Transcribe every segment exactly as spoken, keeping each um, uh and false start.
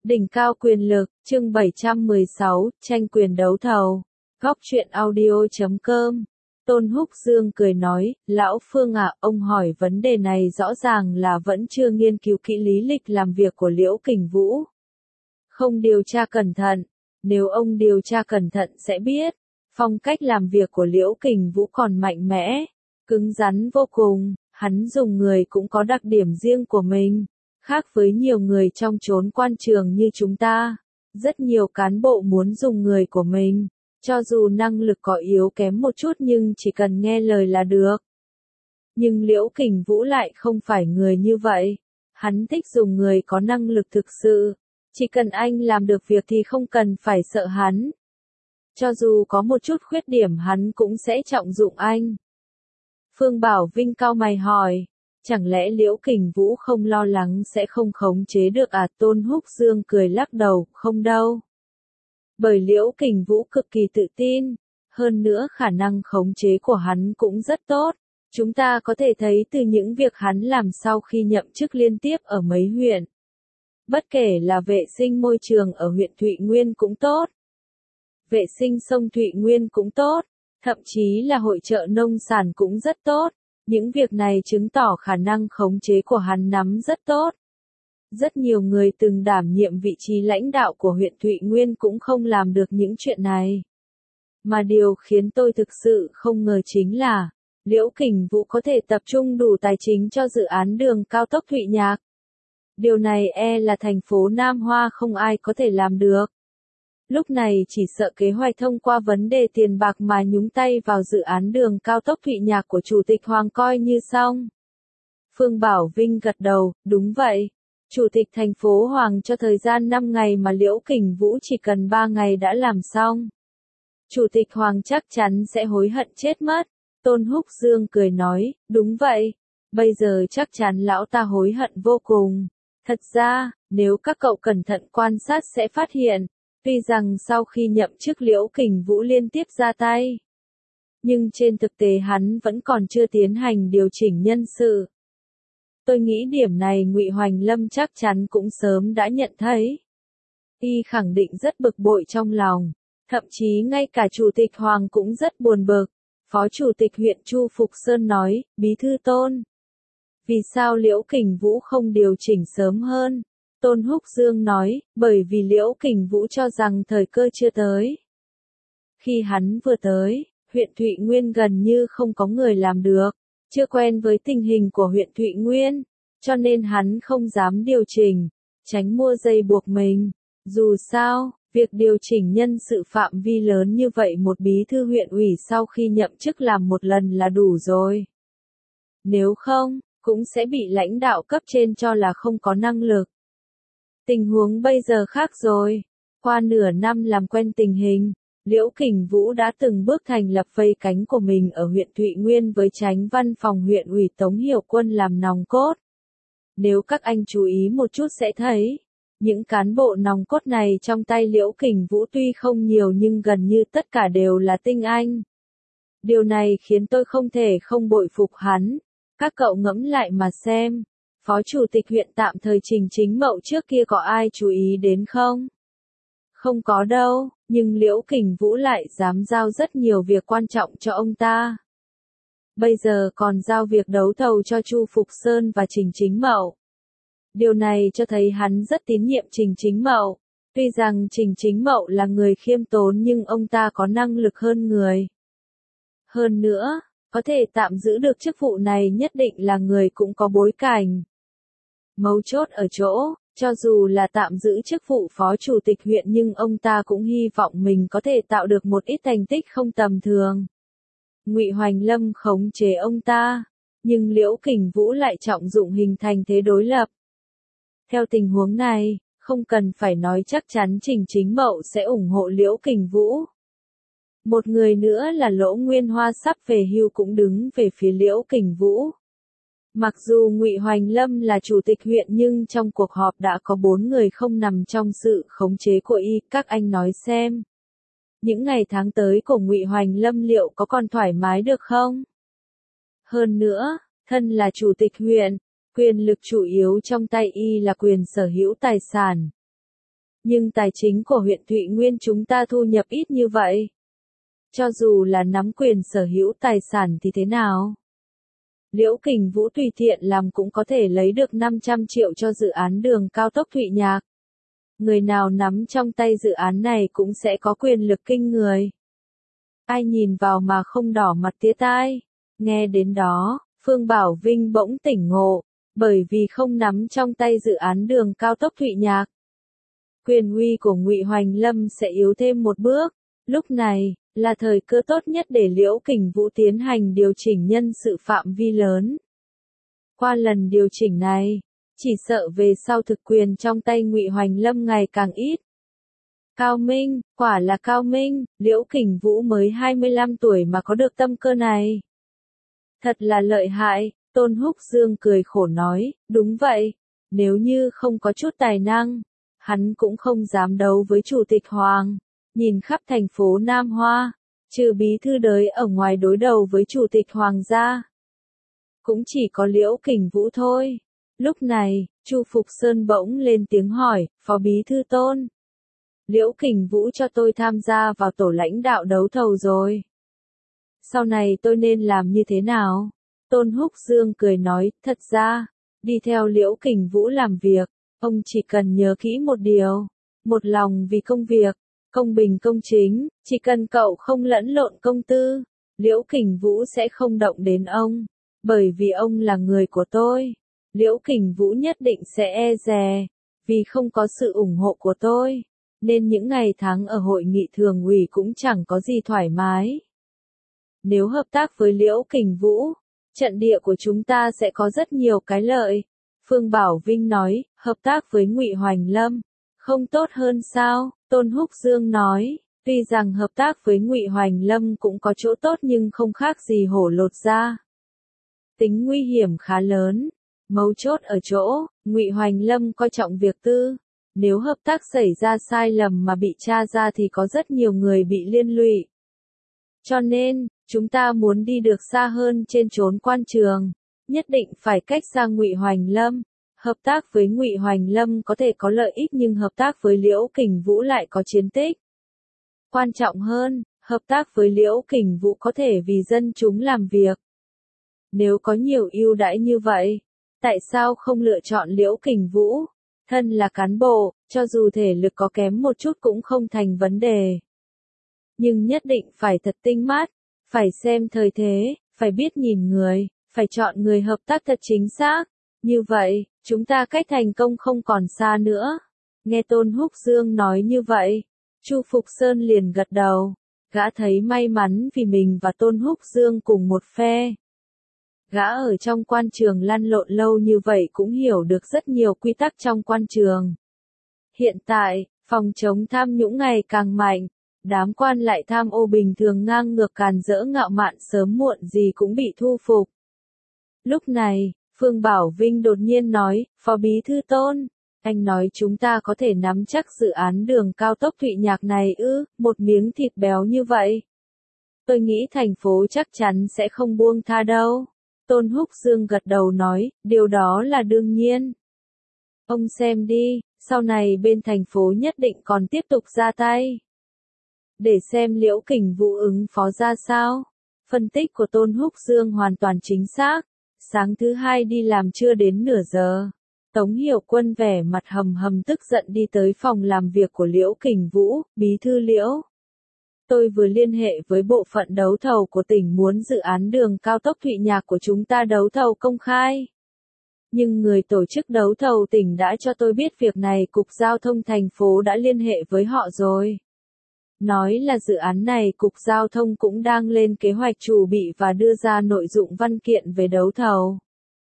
Đỉnh cao quyền lực, chương bảy trăm mười sáu, tranh quyền đấu thầu. Góc truyện audio chấm com. Tôn Húc Dương cười nói, Lão Phương ạ, ông hỏi vấn đề này rõ ràng là vẫn chưa nghiên cứu kỹ lý lịch làm việc của Liễu Kình Vũ. Không điều tra cẩn thận, nếu ông điều tra cẩn thận sẽ biết, phong cách làm việc của Liễu Kình Vũ còn mạnh mẽ, cứng rắn vô cùng, hắn dùng người cũng có đặc điểm riêng của mình. Khác với nhiều người trong chốn quan trường như chúng ta, rất nhiều cán bộ muốn dùng người của mình, cho dù năng lực có yếu kém một chút nhưng chỉ cần nghe lời là được. Nhưng Liễu Kình Vũ lại không phải người như vậy, hắn thích dùng người có năng lực thực sự, chỉ cần anh làm được việc thì không cần phải sợ hắn. Cho dù có một chút khuyết điểm hắn cũng sẽ trọng dụng anh. Phương Bảo Vinh cau mày hỏi. Chẳng lẽ Liễu Kình Vũ không lo lắng sẽ không khống chế được à? Tôn Húc Dương cười lắc đầu, không đâu. Bởi Liễu Kình Vũ cực kỳ tự tin, hơn nữa khả năng khống chế của hắn cũng rất tốt. Chúng ta có thể thấy từ những việc hắn làm sau khi nhậm chức liên tiếp ở mấy huyện. Bất kể là vệ sinh môi trường ở huyện Thụy Nguyên cũng tốt, vệ sinh sông Thụy Nguyên cũng tốt, thậm chí là hội chợ nông sản cũng rất tốt. Những việc này chứng tỏ khả năng khống chế của hắn nắm rất tốt. Rất nhiều người từng đảm nhiệm vị trí lãnh đạo của huyện Thụy Nguyên cũng không làm được những chuyện này. Mà điều khiến tôi thực sự không ngờ chính là, Liễu Kình Vũ có thể tập trung đủ tài chính cho dự án đường cao tốc Thụy Nhạc. Điều này e là thành phố Nam Hoa không ai có thể làm được. Lúc này chỉ sợ kế hoạch thông qua vấn đề tiền bạc mà nhúng tay vào dự án đường cao tốc Thụy Nhạc của Chủ tịch Hoàng coi như xong. Phương Bảo Vinh gật đầu, đúng vậy. Chủ tịch thành phố Hoàng cho thời gian năm ngày mà Liễu Kình Vũ chỉ cần ba ngày đã làm xong. Chủ tịch Hoàng chắc chắn sẽ hối hận chết mất. Tôn Húc Dương cười nói, đúng vậy. Bây giờ chắc chắn lão ta hối hận vô cùng. Thật ra, nếu các cậu cẩn thận quan sát sẽ phát hiện. Tuy rằng sau khi nhậm chức Liễu Kình Vũ liên tiếp ra tay, nhưng trên thực tế hắn vẫn còn chưa tiến hành điều chỉnh nhân sự. Tôi nghĩ điểm này Ngụy Hoành Lâm chắc chắn cũng sớm đã nhận thấy. Y khẳng định rất bực bội trong lòng, thậm chí ngay cả Chủ tịch Hoàng cũng rất buồn bực. Phó Chủ tịch huyện Chu Phục Sơn nói, Bí thư Tôn, vì sao Liễu Kình Vũ không điều chỉnh sớm hơn? Tôn Húc Dương nói, bởi vì Liễu Kình Vũ cho rằng thời cơ chưa tới. Khi hắn vừa tới, huyện Thụy Nguyên gần như không có người làm được, chưa quen với tình hình của huyện Thụy Nguyên, cho nên hắn không dám điều chỉnh, tránh mua dây buộc mình. Dù sao, việc điều chỉnh nhân sự phạm vi lớn như vậy một bí thư huyện ủy sau khi nhậm chức làm một lần là đủ rồi. Nếu không, cũng sẽ bị lãnh đạo cấp trên cho là không có năng lực. Tình huống bây giờ khác rồi. Qua nửa năm làm quen tình hình, Liễu Kình Vũ đã từng bước thành lập vây cánh của mình ở huyện Thụy Nguyên với chánh văn phòng huyện ủy Tống Hiểu Quân làm nòng cốt. Nếu các anh chú ý một chút sẽ thấy, những cán bộ nòng cốt này trong tay Liễu Kình Vũ tuy không nhiều nhưng gần như tất cả đều là tinh anh. Điều này khiến tôi không thể không bội phục hắn. Các cậu ngẫm lại mà xem. Phó Chủ tịch huyện tạm thời Trình Chính Mậu trước kia có ai chú ý đến không? Không có đâu, nhưng Liễu Kình Vũ lại dám giao rất nhiều việc quan trọng cho ông ta. Bây giờ còn giao việc đấu thầu cho Chu Phục Sơn và Trình Chính Mậu. Điều này cho thấy hắn rất tín nhiệm Trình Chính Mậu. Tuy rằng Trình Chính Mậu là người khiêm tốn nhưng ông ta có năng lực hơn người. Hơn nữa, có thể tạm giữ được chức vụ này nhất định là người cũng có bối cảnh. Mấu chốt ở chỗ, cho dù là tạm giữ chức vụ phó chủ tịch huyện nhưng ông ta cũng hy vọng mình có thể tạo được một ít thành tích không tầm thường. Ngụy Hoành Lâm khống chế ông ta, nhưng Liễu Kình Vũ lại trọng dụng hình thành thế đối lập. Theo tình huống này, không cần phải nói chắc chắn Trình Chính Mậu sẽ ủng hộ Liễu Kình Vũ. Một người nữa là Lỗ Nguyên Hoa sắp về hưu cũng đứng về phía Liễu Kình Vũ. Mặc dù Ngụy Hoành Lâm là chủ tịch huyện nhưng trong cuộc họp đã có bốn người không nằm trong sự khống chế của y, các anh nói xem. Những ngày tháng tới của Ngụy Hoành Lâm liệu có còn thoải mái được không? Hơn nữa, thân là chủ tịch huyện, quyền lực chủ yếu trong tay y là quyền sở hữu tài sản. Nhưng tài chính của huyện Thụy Nguyên chúng ta thu nhập ít như vậy. Cho dù là nắm quyền sở hữu tài sản thì thế nào? Liễu Kình Vũ tùy tiện làm cũng có thể lấy được năm trăm triệu cho dự án đường cao tốc Thụy Nhạc. Người nào nắm trong tay dự án này cũng sẽ có quyền lực kinh người. Ai nhìn vào mà không đỏ mặt tía tai. Nghe đến đó, Phương Bảo Vinh bỗng tỉnh ngộ, bởi vì không nắm trong tay dự án đường cao tốc Thụy Nhạc. Quyền uy của Ngụy Hoành Lâm sẽ yếu thêm một bước. Lúc này, là thời cơ tốt nhất để Liễu Kình Vũ tiến hành điều chỉnh nhân sự phạm vi lớn. Qua lần điều chỉnh này, chỉ sợ về sau thực quyền trong tay Ngụy Hoành Lâm ngày càng ít. Cao minh, quả là cao minh, Liễu Kình Vũ mới hai mươi lăm tuổi mà có được tâm cơ này. Thật là lợi hại, Tôn Húc Dương cười khổ nói, đúng vậy, nếu như không có chút tài năng, hắn cũng không dám đấu với Chủ tịch Hoàng. Nhìn khắp thành phố Nam Hoa, trừ bí thư đới ở ngoài đối đầu với Chủ tịch Hoàng gia. Cũng chỉ có Liễu Kình Vũ thôi. Lúc này, Chu Phục Sơn bỗng lên tiếng hỏi, Phó Bí Thư Tôn. Liễu Kình Vũ cho tôi tham gia vào tổ lãnh đạo đấu thầu rồi. Sau này tôi nên làm như thế nào? Tôn Húc Dương cười nói, thật ra, đi theo Liễu Kình Vũ làm việc, ông chỉ cần nhớ kỹ một điều, một lòng vì công việc, công bình công chính, chỉ cần cậu không lẫn lộn công tư, Liễu Kình Vũ sẽ không động đến ông, bởi vì ông là người của tôi. Liễu Kình Vũ nhất định sẽ e dè, vì không có sự ủng hộ của tôi, nên những ngày tháng ở hội nghị thường ủy cũng chẳng có gì thoải mái. Nếu hợp tác với Liễu Kình Vũ, trận địa của chúng ta sẽ có rất nhiều cái lợi. Phương Bảo Vinh nói, hợp tác với Ngụy Hoành Lâm, không tốt hơn sao? Tôn Húc Dương nói, tuy rằng hợp tác với Ngụy Hoành Lâm cũng có chỗ tốt nhưng không khác gì hổ lột da. Tính nguy hiểm khá lớn, mấu chốt ở chỗ, Ngụy Hoành Lâm coi trọng việc tư. Nếu hợp tác xảy ra sai lầm mà bị tra ra thì có rất nhiều người bị liên lụy. Cho nên, chúng ta muốn đi được xa hơn trên chốn quan trường, nhất định phải cách xa Ngụy Hoành Lâm. Hợp tác với Ngụy Hoành Lâm có thể có lợi ích nhưng hợp tác với Liễu Kình Vũ lại có chiến tích. Quan trọng hơn, hợp tác với Liễu Kình Vũ có thể vì dân chúng làm việc. Nếu có nhiều ưu đãi như vậy, tại sao không lựa chọn Liễu Kình Vũ? Thân là cán bộ, cho dù thể lực có kém một chút cũng không thành vấn đề. Nhưng nhất định phải thật tinh mắt, phải xem thời thế, phải biết nhìn người, phải chọn người hợp tác thật chính xác. Như vậy, chúng ta cách thành công không còn xa nữa. Nghe Tôn Húc Dương nói như vậy, Chu Phục Sơn liền gật đầu. Gã thấy may mắn vì mình và Tôn Húc Dương cùng một phe. Gã ở trong quan trường lăn lộn lâu như vậy cũng hiểu được rất nhiều quy tắc trong quan trường. Hiện tại, phòng chống tham nhũng ngày càng mạnh, đám quan lại tham ô bình thường ngang ngược càn rỡ ngạo mạn sớm muộn gì cũng bị thu phục. Lúc này, Phương Bảo Vinh đột nhiên nói, Phó Bí Thư Tôn, anh nói chúng ta có thể nắm chắc dự án đường cao tốc Thụy Nhạc này ư, một miếng thịt béo như vậy. Tôi nghĩ thành phố chắc chắn sẽ không buông tha đâu. Tôn Húc Dương gật đầu nói, điều đó là đương nhiên. Ông xem đi, sau này bên thành phố nhất định còn tiếp tục ra tay. Để xem Liễu Kình Vũ ứng phó ra sao. Phân tích của Tôn Húc Dương hoàn toàn chính xác. Sáng thứ hai đi làm chưa đến nửa giờ. Tống Hiểu Quân vẻ mặt hầm hầm tức giận đi tới phòng làm việc của Liễu Kình Vũ, Bí thư Liễu. Tôi vừa liên hệ với bộ phận đấu thầu của tỉnh muốn dự án đường cao tốc Thụy Nhạc của chúng ta đấu thầu công khai. Nhưng người tổ chức đấu thầu tỉnh đã cho tôi biết việc này Cục Giao thông thành phố đã liên hệ với họ rồi. Nói là dự án này Cục Giao thông cũng đang lên kế hoạch chuẩn bị và đưa ra nội dung văn kiện về đấu thầu.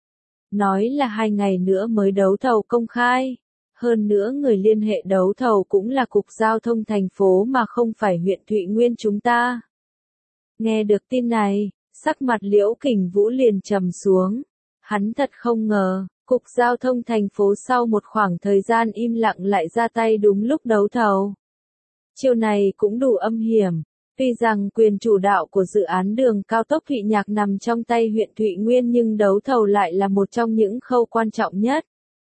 Nói là hai ngày nữa mới đấu thầu công khai. Hơn nữa người liên hệ đấu thầu cũng là Cục Giao thông thành phố mà không phải huyện Thụy Nguyên chúng ta. Nghe được tin này, sắc mặt Liễu Kình Vũ liền trầm xuống. Hắn thật không ngờ, Cục Giao thông thành phố sau một khoảng thời gian im lặng lại ra tay đúng lúc đấu thầu. Chiêu này cũng đủ âm hiểm. Tuy rằng quyền chủ đạo của dự án đường cao tốc Thụy Nhạc nằm trong tay huyện Thụy Nguyên nhưng đấu thầu lại là một trong những khâu quan trọng nhất.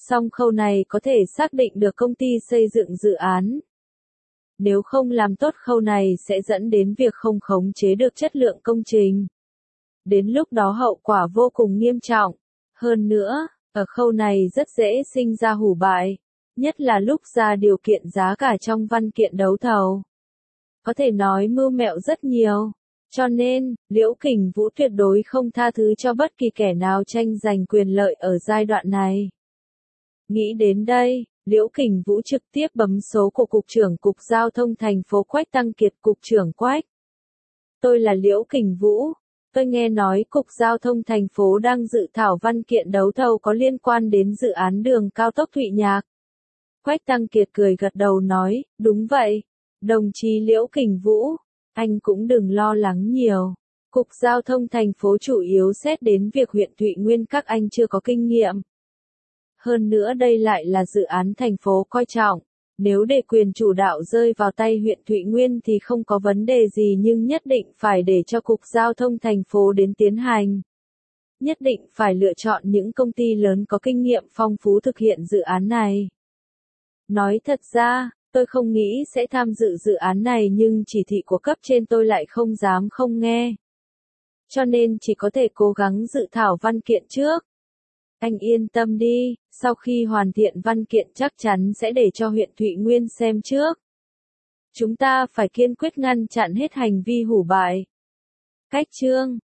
Song khâu này có thể xác định được công ty xây dựng dự án. Nếu không làm tốt khâu này sẽ dẫn đến việc không khống chế được chất lượng công trình. Đến lúc đó hậu quả vô cùng nghiêm trọng. Hơn nữa, ở khâu này rất dễ sinh ra hủ bại, nhất là lúc ra điều kiện giá cả trong văn kiện đấu thầu. Có thể nói mưu mẹo rất nhiều. Cho nên, Liễu Kình Vũ tuyệt đối không tha thứ cho bất kỳ kẻ nào tranh giành quyền lợi ở giai đoạn này. Nghĩ đến đây, Liễu Kình Vũ trực tiếp bấm số của Cục trưởng Cục Giao thông thành phố Quách Tăng Kiệt. Cục trưởng Quách. Tôi là Liễu Kình Vũ. Tôi nghe nói Cục Giao thông thành phố đang dự thảo văn kiện đấu thầu có liên quan đến dự án đường cao tốc Thụy Nhạc. Quách Tăng Kiệt cười gật đầu nói, đúng vậy. Đồng chí Liễu Kình Vũ, anh cũng đừng lo lắng nhiều. Cục Giao thông thành phố chủ yếu xét đến việc huyện Thụy Nguyên các anh chưa có kinh nghiệm. Hơn nữa đây lại là dự án thành phố coi trọng. Nếu để quyền chủ đạo rơi vào tay huyện Thụy Nguyên thì không có vấn đề gì, nhưng nhất định phải để cho Cục Giao thông thành phố đến tiến hành. Nhất định phải lựa chọn những công ty lớn có kinh nghiệm phong phú thực hiện dự án này. Nói thật ra, tôi không nghĩ sẽ tham dự dự án này, nhưng chỉ thị của cấp trên tôi lại không dám không nghe. Cho nên chỉ có thể cố gắng dự thảo văn kiện trước. Anh yên tâm đi, sau khi hoàn thiện văn kiện chắc chắn sẽ để cho huyện Thụy Nguyên xem trước. Chúng ta phải kiên quyết ngăn chặn hết hành vi hủ bại. Cách chương